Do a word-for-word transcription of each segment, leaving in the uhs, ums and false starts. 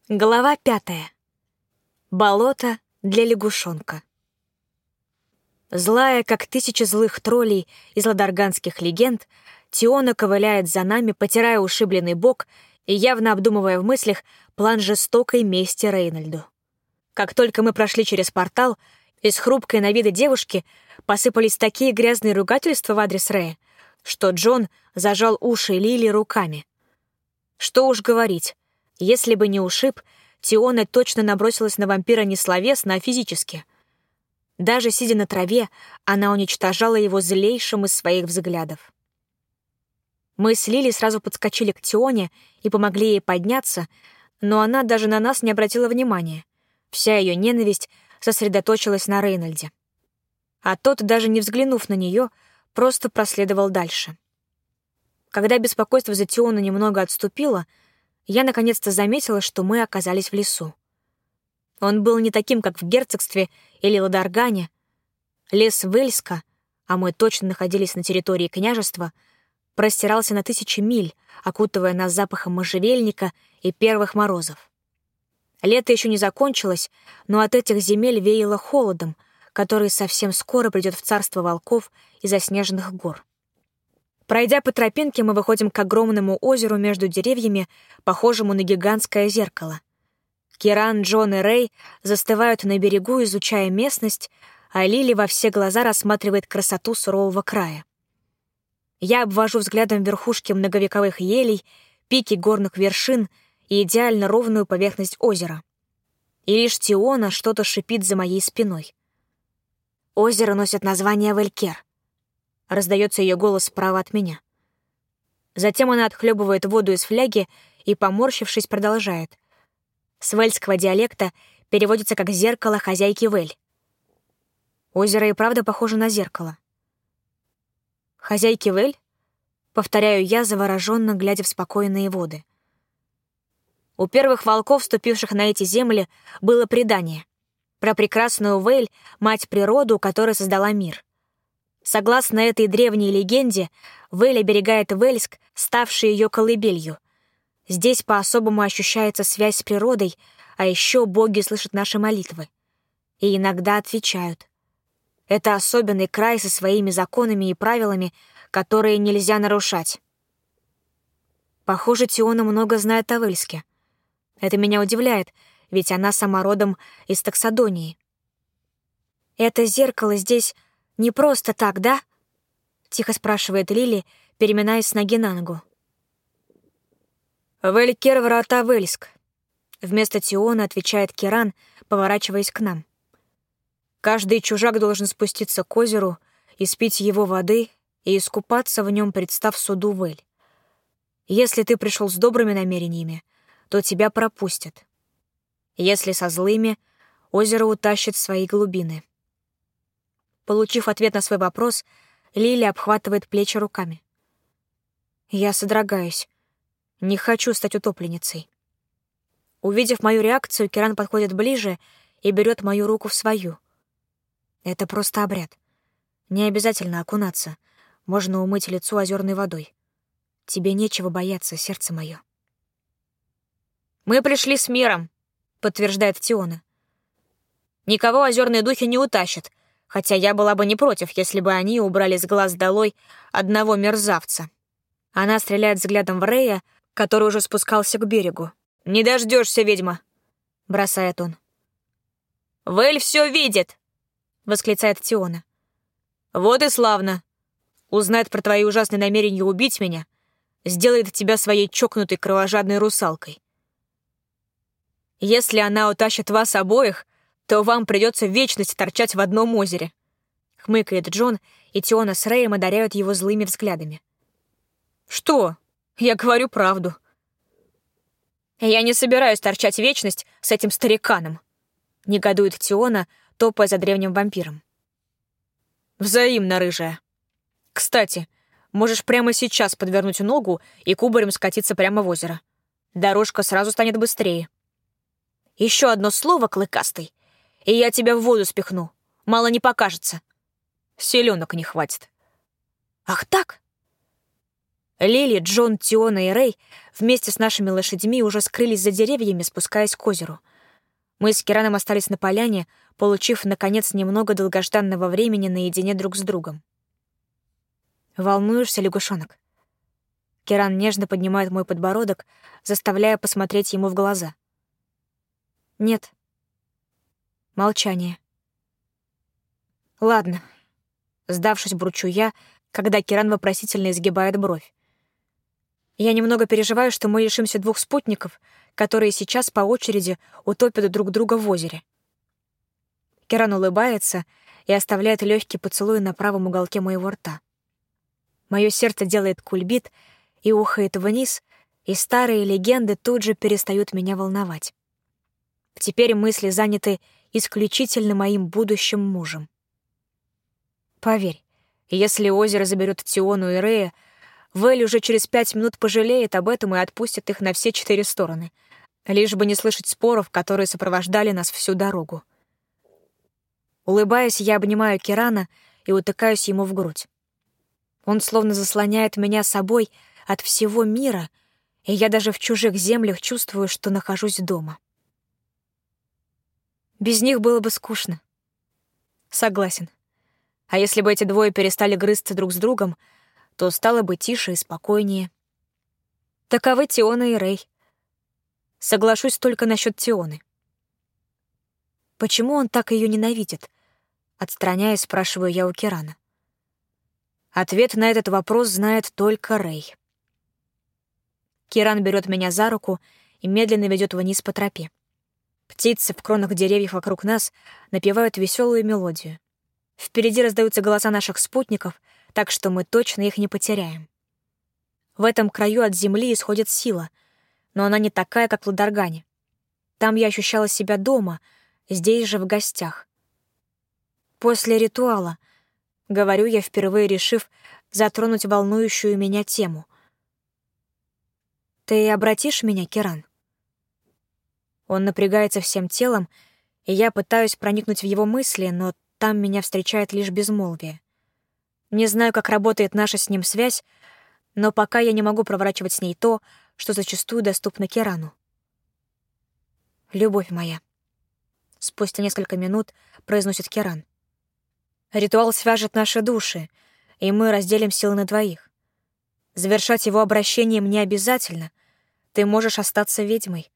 Глава пятая. Болото для лягушонка. Злая, как тысячи злых троллей из ладарганских легенд, Тиона ковыляет за нами, потирая ушибленный бок и явно обдумывая в мыслях план жестокой мести Рейнольду. Как только мы прошли через портал, из хрупкой на вида девушки посыпались такие грязные ругательства в адрес Рэя, что Джон зажал уши Лили руками. Что уж говорить, если бы не ушиб, Тиона точно набросилась на вампира не словесно, а физически. Даже сидя на траве, она уничтожала его злейшим из своих взглядов. Мы с Лили сразу подскочили к Тионе и помогли ей подняться, но она даже на нас не обратила внимания. Вся ее ненависть сосредоточилась на Рейнольде. А тот, даже не взглянув на нее, просто проследовал дальше. Когда беспокойство за Тиону немного отступило, я наконец-то заметила, что мы оказались в лесу. Он был не таким, как в герцогстве или Ладаргане. Лес Вельска, а мы точно находились на территории княжества, простирался на тысячи миль, окутывая нас запахом можжевельника и первых морозов. Лето еще не закончилось, но от этих земель веяло холодом, который совсем скоро придет в царство волков и заснеженных гор. Пройдя по тропинке, мы выходим к огромному озеру между деревьями, похожему на гигантское зеркало. Киран, Джон и Рэй застывают на берегу, изучая местность, а Лили во все глаза рассматривает красоту сурового края. Я обвожу взглядом верхушки многовековых елей, пики горных вершин и идеально ровную поверхность озера. И лишь Тиона что-то шипит за моей спиной. Озеро носит название Велькер. Раздается ее голос справа от меня. Затем она отхлебывает воду из фляги и, поморщившись, продолжает. С вельского диалекта переводится как «зеркало хозяйки Вель». Озеро и правда похоже на зеркало. «Хозяйки Вель?» — повторяю я, завороженно глядя в спокойные воды. У первых волков, вступивших на эти земли, было предание про прекрасную Вель, мать природу, которая создала мир. Согласно этой древней легенде, Вель оберегает Вельск, ставший ее колыбелью. Здесь по-особому ощущается связь с природой, а еще боги слышат наши молитвы. И иногда отвечают. Это особенный край со своими законами и правилами, которые нельзя нарушать. Похоже, Тиона много знает о Вельске. Это меня удивляет, ведь она сама родом из Таксадонии. Это зеркало здесь не просто так, да? Тихо спрашивает Лили, переминаясь с ноги на ногу. «Велькер — врата Вельск», — вместо Тиона отвечает Киран, поворачиваясь к нам. «Каждый чужак должен спуститься к озеру, испить его воды и искупаться в нем, представ суду Вель. Если ты пришел с добрыми намерениями, то тебя пропустят. Если со злыми, озеро утащит в свои глубины». Получив ответ на свой вопрос, Лили обхватывает плечи руками. Я содрогаюсь. Не хочу стать утопленницей. Увидев мою реакцию, Киран подходит ближе и берет мою руку в свою. Это просто обряд. Не обязательно окунаться. Можно умыть лицо озерной водой. Тебе нечего бояться, сердце мое. «Мы пришли с миром», — подтверждает Тиона. «Никого озерные духи не утащат, хотя я была бы не против, если бы они убрали с глаз долой одного мерзавца». Она стреляет взглядом в Рэя, который уже спускался к берегу. «Не дождешься, ведьма!» — бросает он. «Вель все видит!» — восклицает Тиона. «Вот и славно! Узнает про твои ужасные намерения убить меня, сделает тебя своей чокнутой кровожадной русалкой. Если она утащит вас обоих, то вам придется вечность торчать в одном озере», — хмыкает Джон, и Тиона с Рэем одаряют его злыми взглядами. «Что? Я говорю правду. Я не собираюсь торчать вечность с этим стариканом», — негодует Тиона, топая за древним вампиром. «Взаимно, рыжая. Кстати, можешь прямо сейчас подвернуть ногу и кубарем скатиться прямо в озеро. Дорожка сразу станет быстрее. Еще одно слово, клыкастый, и я тебя в воду спихну. Мало не покажется. Селенок не хватит». «Ах так?» Лили, Джон, Тиона и Рэй вместе с нашими лошадьми уже скрылись за деревьями, спускаясь к озеру. Мы с Кираном остались на поляне, получив, наконец, немного долгожданного времени наедине друг с другом. «Волнуешься, лягушонок?» Киран нежно поднимает мой подбородок, заставляя посмотреть ему в глаза. «Нет». Молчание. «Ладно», — сдавшись, бурчу я, когда Киран вопросительно изгибает бровь. «Я немного переживаю, что мы лишимся двух спутников, которые сейчас по очереди утопят друг друга в озере». Киран улыбается и оставляет легкий поцелуй на правом уголке моего рта. Мое сердце делает кульбит и ухает вниз, и старые легенды тут же перестают меня волновать. Теперь мысли заняты исключительно моим будущим мужем. Поверь, если озеро заберет Тиону и Рея, Вэль уже через пять минут пожалеет об этом и отпустит их на все четыре стороны, лишь бы не слышать споров, которые сопровождали нас всю дорогу. Улыбаясь, я обнимаю Кирана и утыкаюсь ему в грудь. Он словно заслоняет меня собой от всего мира, и я даже в чужих землях чувствую, что нахожусь дома. Без них было бы скучно. Согласен. А если бы эти двое перестали грызться друг с другом, то стало бы тише и спокойнее. Таковы Тиона и Рэй. Соглашусь только насчет Тионы. Почему он так ее ненавидит? Отстраняясь, спрашиваю я у Кирана. Ответ на этот вопрос знает только Рэй. Киран берет меня за руку и медленно ведет вниз по тропе. Птицы в кронах деревьев вокруг нас напевают веселую мелодию. Впереди раздаются голоса наших спутников, так что мы точно их не потеряем. В этом краю от земли исходит сила, но она не такая, как в Ладаргане. Там я ощущала себя дома, здесь же в гостях. После ритуала, говорю я, впервые решив затронуть волнующую меня тему. Ты обратишь меня, Киран? Он напрягается всем телом, и я пытаюсь проникнуть в его мысли, но там меня встречает лишь безмолвие. Не знаю, как работает наша с ним связь, но пока я не могу проворачивать с ней то, что зачастую доступно Кирану. «Любовь моя», — спустя несколько минут произносит Киран. «Ритуал свяжет наши души, и мы разделим силы на двоих. Завершать его обращением не обязательно. Ты можешь остаться ведьмой.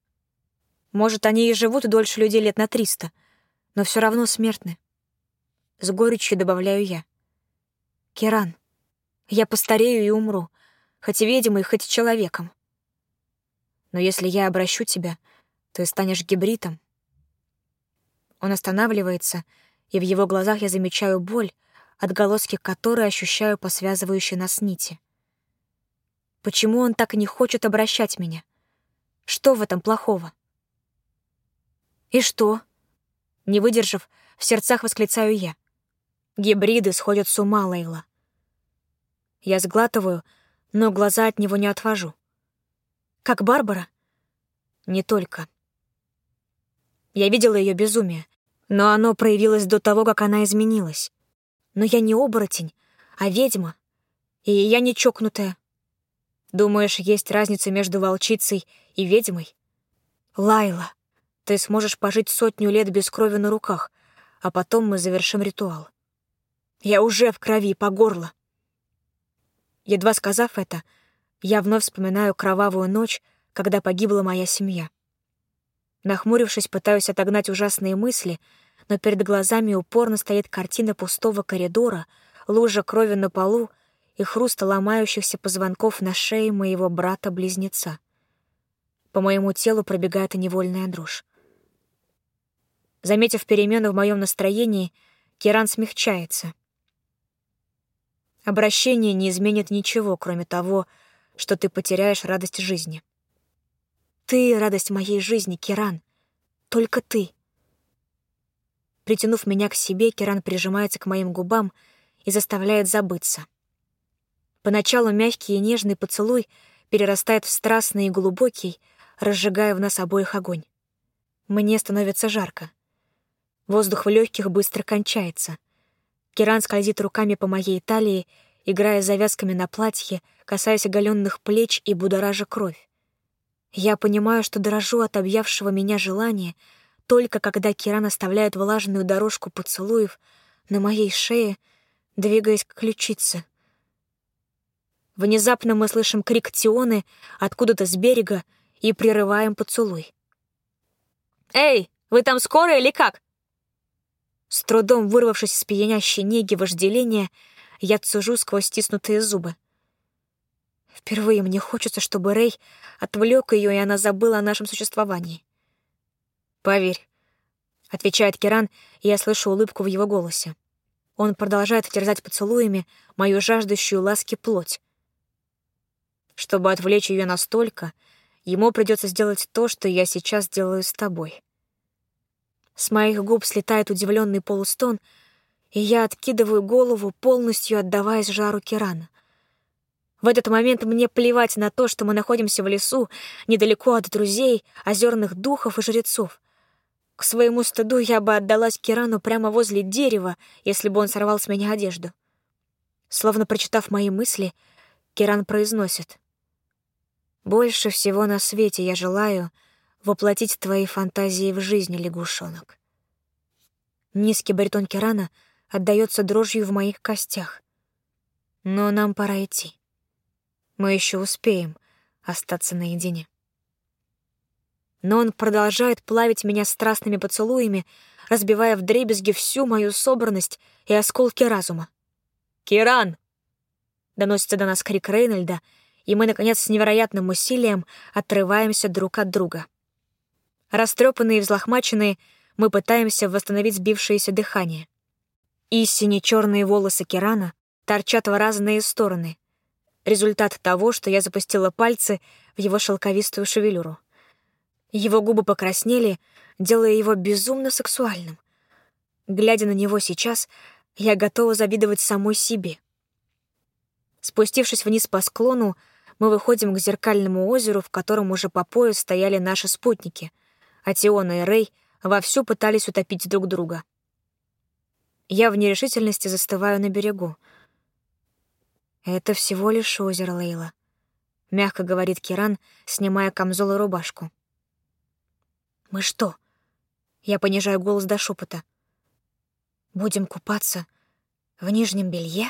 Может, они и живут дольше людей лет на триста, но все равно смертны. С горечью добавляю я. Киран, я постарею и умру, хоть и ведьмой, хоть и человеком. Но если я обращу тебя, ты станешь гибридом». Он останавливается, и в его глазах я замечаю боль, отголоски которой ощущаю по связывающей нас нити. Почему он так и не хочет обращать меня? Что в этом плохого? «И что?» Не выдержав, в сердцах восклицаю я. «Гибриды сходят с ума, Лейла». Я сглатываю, но глаза от него не отвожу. «Как Барбара?» «Не только». Я видела ее безумие, но оно проявилось до того, как она изменилась. Но я не оборотень, а ведьма, и я не чокнутая. Думаешь, есть разница между волчицей и ведьмой? Лайла, ты сможешь пожить сотню лет без крови на руках, а потом мы завершим ритуал. Я уже в крови по горло. Едва сказав это, я вновь вспоминаю кровавую ночь, когда погибла моя семья. Нахмурившись, пытаюсь отогнать ужасные мысли, но перед глазами упорно стоит картина пустого коридора, лужа крови на полу и хруста ломающихся позвонков на шее моего брата-близнеца. По моему телу пробегает невольная дрожь. Заметив перемену в моем настроении, Киран смягчается. Обращение не изменит ничего, кроме того, что ты потеряешь радость жизни. Ты — радость моей жизни, Киран. Только ты. Притянув меня к себе, Киран прижимается к моим губам и заставляет забыться. Поначалу мягкий и нежный поцелуй перерастает в страстный и глубокий, разжигая в нас обоих огонь. Мне становится жарко. Воздух в легких быстро кончается. Киран скользит руками по моей талии играя завязками на платье, касаясь оголенных плеч и будоража кровь. Я понимаю, что дрожу от объявшего меня желания, только когда Киран оставляет влажную дорожку поцелуев на моей шее, двигаясь к ключице. Внезапно мы слышим крик Тионы откуда-то с берега и прерываем поцелуй. «Эй, вы там скоро или как?» С трудом вырвавшись из пьянящей неги вожделения, я цежу сквозь стиснутые зубы. Впервые мне хочется, чтобы Рэй отвлек ее, и она забыла о нашем существовании. «Поверь», — отвечает Киран, и я слышу улыбку в его голосе. Он продолжает терзать поцелуями мою жаждущую ласки плоть. Чтобы отвлечь ее настолько, ему придется сделать то, что я сейчас делаю с тобой. С моих губ слетает удивленный полустон, и я откидываю голову, полностью отдаваясь жару Кирана. В этот момент мне плевать на то, что мы находимся в лесу, недалеко от друзей, озерных духов и жрецов. К своему стыду я бы отдалась Кирану прямо возле дерева, если бы он сорвал с меня одежду. Словно прочитав мои мысли, Киран произносит: «Больше всего на свете я желаю воплотить твои фантазии в жизнь, лягушонок». Низкий баритон Кирана отдаётся дрожью в моих костях. Но нам пора идти. Мы еще успеем остаться наедине. Но он продолжает плавить меня страстными поцелуями, разбивая вдребезги всю мою собранность и осколки разума. «Киран!» — доносится до нас крик Рейнольда, и мы, наконец, с невероятным усилием отрываемся друг от друга. Растрепанные и взлохмаченные, мы пытаемся восстановить сбившееся дыхание. И сине-черные волосы Кирана торчат в разные стороны. Результат того, что я запустила пальцы в его шелковистую шевелюру. Его губы покраснели, делая его безумно сексуальным. Глядя на него сейчас, я готова завидовать самой себе. Спустившись вниз по склону, мы выходим к зеркальному озеру, в котором уже по пояс стояли наши спутники, а Тиона и Рэй вовсю пытались утопить друг друга. Я в нерешительности застываю на берегу. «Это всего лишь озеро, Лейла», — мягко говорит Киран, снимая камзол и рубашку. «Мы что?» — я понижаю голос до шепота. «Будем купаться в нижнем белье?»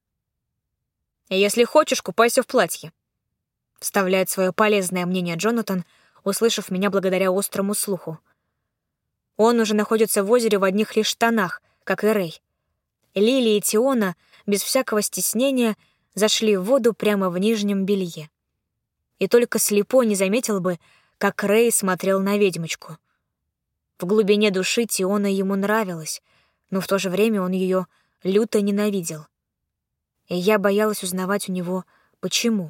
«Если хочешь, купайся в платье», — вставляет свое полезное мнение Джонатан, услышав меня благодаря острому слуху. Он уже находится в озере в одних лишь штанах, как и Рэй. Лили и Тиона без всякого стеснения зашли в воду прямо в нижнем белье. И только слепой не заметил бы, как Рэй смотрел на ведьмочку. В глубине души Тиона ему нравилась, но в то же время он ее люто ненавидел. И я боялась узнавать у него, почему.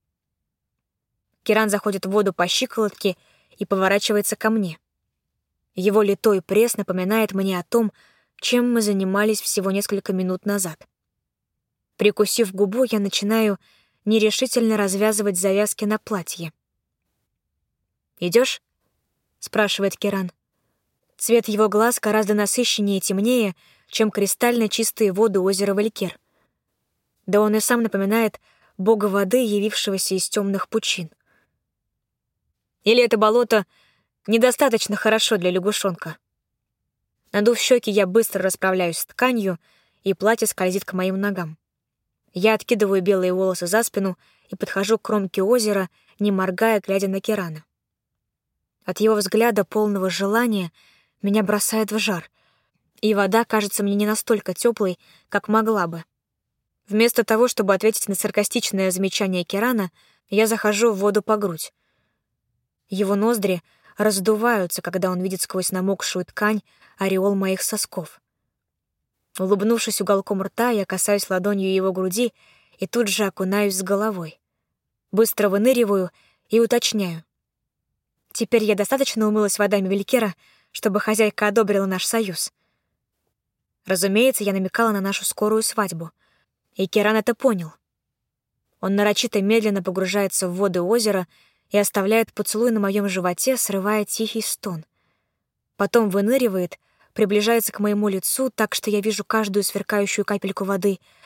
Киран заходит в воду по щиколотке и поворачивается ко мне. Его литой пресс напоминает мне о том, чем мы занимались всего несколько минут назад. Прикусив губу, я начинаю нерешительно развязывать завязки на платье. «Идёшь?» — спрашивает Киран. Цвет его глаз гораздо насыщеннее и темнее, чем кристально чистые воды озера Валькир. Да он и сам напоминает бога воды, явившегося из темных пучин. Или это болото недостаточно хорошо для лягушонка? Надув щеки, я быстро расправляюсь с тканью, и платье скользит к моим ногам. Я откидываю белые волосы за спину и подхожу к кромке озера, не моргая, глядя на Кирана. От его взгляда, полного желания, меня бросает в жар, и вода кажется мне не настолько теплой, как могла бы. Вместо того, чтобы ответить на саркастичное замечание Кирана, я захожу в воду по грудь. Его ноздри раздуваются, когда он видит сквозь намокшую ткань ореол моих сосков. Улыбнувшись уголком рта, я касаюсь ладонью его груди и тут же окунаюсь с головой. Быстро выныриваю и уточняю. Теперь я достаточно умылась водами Валькира, чтобы хозяйка одобрила наш союз. Разумеется, я намекала на нашу скорую свадьбу, и Киран это понял. Он нарочито медленно погружается в воды озера и оставляет поцелуй на моем животе, срывая тихий стон. Потом выныривает, приближается к моему лицу так, что я вижу каждую сверкающую капельку воды,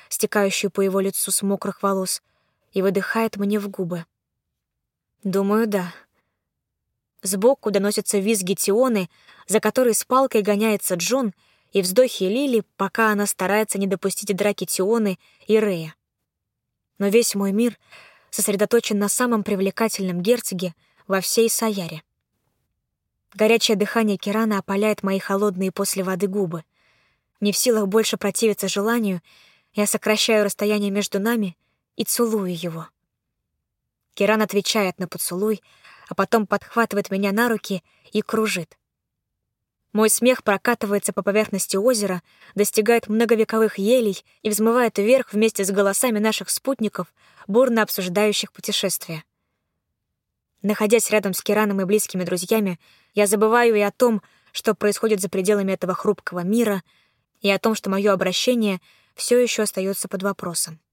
стекающую по его лицу с мокрых волос, и выдыхает мне в губы. Думаю, да. Сбоку доносятся визги Тионы, за которой с палкой гоняется Джон, и вздохи Лили, пока она старается не допустить драки Тионы и Рея. Но весь мой мир сосредоточен на самом привлекательном герцоге во всей Саяре. Горячее дыхание Кирана опаляет мои холодные после воды губы. Не в силах больше противиться желанию, я сокращаю расстояние между нами и целую его. Киран отвечает на поцелуй, а потом подхватывает меня на руки и кружит. Мой смех прокатывается по поверхности озера, достигает многовековых елей и взмывает вверх вместе с голосами наших спутников, бурно обсуждающих путешествие. Находясь рядом с Кираном и близкими друзьями, я забываю и о том, что происходит за пределами этого хрупкого мира, и о том, что мое обращение все еще остается под вопросом.